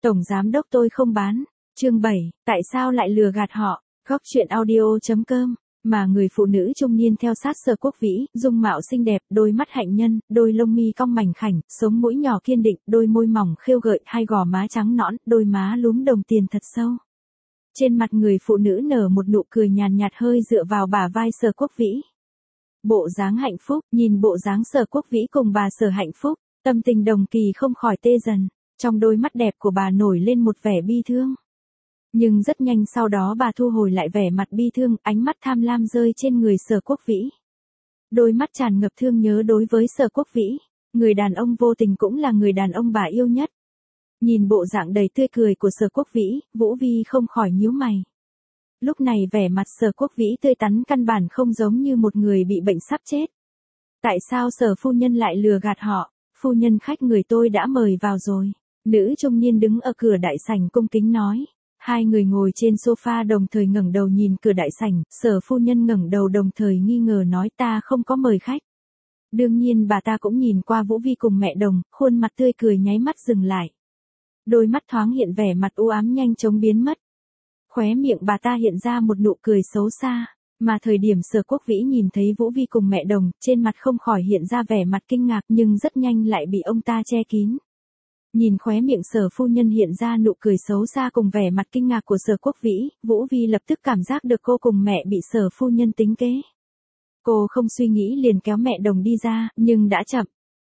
Tổng giám đốc tôi không bán. Chương 7, tại sao lại lừa gạt họ? Góc truyện audio.com. Mà người phụ nữ trung niên theo sát Sở Quốc Vĩ, dung mạo xinh đẹp, đôi mắt hạnh nhân, đôi lông mi cong mảnh khảnh, sống mũi nhỏ kiên định, đôi môi mỏng khêu gợi, hai gò má trắng nõn, đôi má lúm đồng tiền thật sâu. Trên mặt người phụ nữ nở một nụ cười nhàn nhạt hơi dựa vào bả vai Sở Quốc Vĩ. Bộ dáng hạnh phúc, nhìn bộ dáng Sở Quốc Vĩ cùng bà Sở hạnh phúc, tâm tình Đồng Kỳ không khỏi tê dần, trong đôi mắt đẹp của bà nổi lên một vẻ bi thương. Nhưng rất nhanh sau đó bà thu hồi lại vẻ mặt bi thương, ánh mắt tham lam rơi trên người Sở Quốc Vĩ. Đôi mắt tràn ngập thương nhớ đối với Sở Quốc Vĩ, người đàn ông vô tình cũng là người đàn ông bà yêu nhất. Nhìn bộ dạng đầy tươi cười của Sở Quốc Vĩ, Vũ Vi không khỏi nhíu mày. Lúc này vẻ mặt Sở Quốc Vĩ tươi tắn căn bản không giống như một người bị bệnh sắp chết. Tại sao Sở phu nhân lại lừa gạt họ? Phu nhân khách người tôi đã mời vào rồi. Nữ trung niên đứng ở cửa đại sảnh cung kính nói. Hai người ngồi trên sofa đồng thời ngẩng đầu nhìn cửa đại sảnh, Sở phu nhân ngẩng đầu đồng thời nghi ngờ nói ta không có mời khách. Đương nhiên bà ta cũng nhìn qua Vũ Vi cùng mẹ Đồng, khuôn mặt tươi cười nháy mắt dừng lại. Đôi mắt thoáng hiện vẻ mặt u ám nhanh chóng biến mất. Khóe miệng bà ta hiện ra một nụ cười xấu xa, mà thời điểm Sở Quốc Vĩ nhìn thấy Vũ Vi cùng mẹ Đồng, trên mặt không khỏi hiện ra vẻ mặt kinh ngạc nhưng rất nhanh lại bị ông ta che kín. Nhìn khóe miệng Sở phu nhân hiện ra nụ cười xấu xa cùng vẻ mặt kinh ngạc của Sở Quốc Vĩ, Vũ Vi lập tức cảm giác được cô cùng mẹ bị Sở phu nhân tính kế. Cô không suy nghĩ liền kéo mẹ Đồng đi ra, nhưng đã chậm.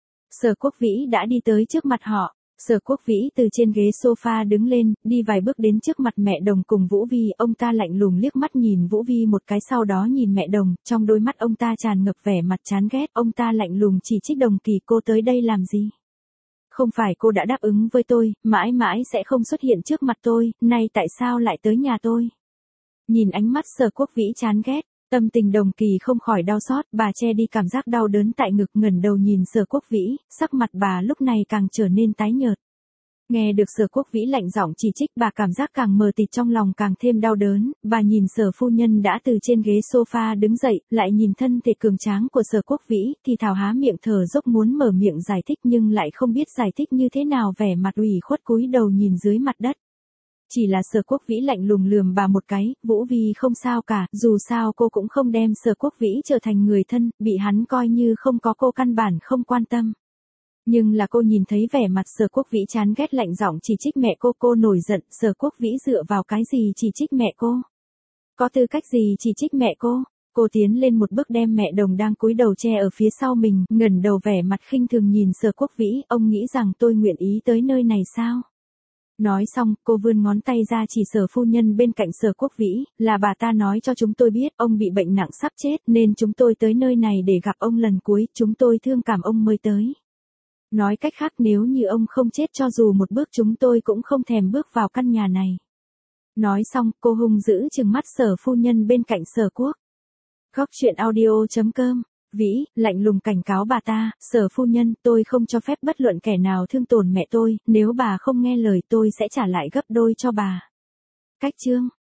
Sở Quốc Vĩ đã đi tới trước mặt họ. Sở Quốc Vĩ từ trên ghế sofa đứng lên, đi vài bước đến trước mặt mẹ Đồng cùng Vũ Vi, ông ta lạnh lùng liếc mắt nhìn Vũ Vi một cái sau đó nhìn mẹ Đồng, trong đôi mắt ông ta tràn ngập vẻ mặt chán ghét, ông ta lạnh lùng chỉ trích Đồng Kỳ cô tới đây làm gì? Không phải cô đã đáp ứng với tôi, mãi mãi sẽ không xuất hiện trước mặt tôi, nay tại sao lại tới nhà tôi? Nhìn ánh mắt Sở Quốc Vĩ chán ghét, tâm tình Đồng Kỳ không khỏi đau xót, bà che đi cảm giác đau đớn tại ngực ngẩng đầu nhìn Sở Quốc Vĩ, sắc mặt bà lúc này càng trở nên tái nhợt. Nghe được Sở Quốc Vĩ lạnh giọng chỉ trích bà cảm giác càng mờ tịt trong lòng càng thêm đau đớn, bà nhìn Sở phu nhân đã từ trên ghế sofa đứng dậy, lại nhìn thân thể cường tráng của Sở Quốc Vĩ, thì thào há miệng thở dốc muốn mở miệng giải thích nhưng lại không biết giải thích như thế nào vẻ mặt ủy khuất cúi đầu nhìn dưới mặt đất. Chỉ là Sở Quốc Vĩ lạnh lùng lườm bà một cái, Vũ Vi không sao cả, dù sao cô cũng không đem Sở Quốc Vĩ trở thành người thân, bị hắn coi như không có cô căn bản không quan tâm. Nhưng là cô nhìn thấy vẻ mặt Sở Quốc Vĩ chán ghét lạnh giọng chỉ trích mẹ cô nổi giận, Sở Quốc Vĩ dựa vào cái gì chỉ trích mẹ cô? Có tư cách gì chỉ trích mẹ cô? Cô tiến lên một bước đem mẹ Đồng đang cúi đầu che ở phía sau mình, ngẩng đầu vẻ mặt khinh thường nhìn Sở Quốc Vĩ, ông nghĩ rằng tôi nguyện ý tới nơi này sao? Nói xong, cô vươn ngón tay ra chỉ Sở phu nhân bên cạnh Sở Quốc Vĩ, là bà ta nói cho chúng tôi biết, ông bị bệnh nặng sắp chết, nên chúng tôi tới nơi này để gặp ông lần cuối, chúng tôi thương cảm ông mới tới. Nói cách khác nếu như ông không chết cho dù một bước chúng tôi cũng không thèm bước vào căn nhà này. Nói xong, cô hung dữ trừng mắt Sở phu nhân bên cạnh Sở Quốc. Góc truyện audio.com. Vĩ, lạnh lùng cảnh cáo bà ta, Sở phu nhân, tôi không cho phép bất luận kẻ nào thương tổn mẹ tôi, nếu bà không nghe lời tôi sẽ trả lại gấp đôi cho bà. Cách chương.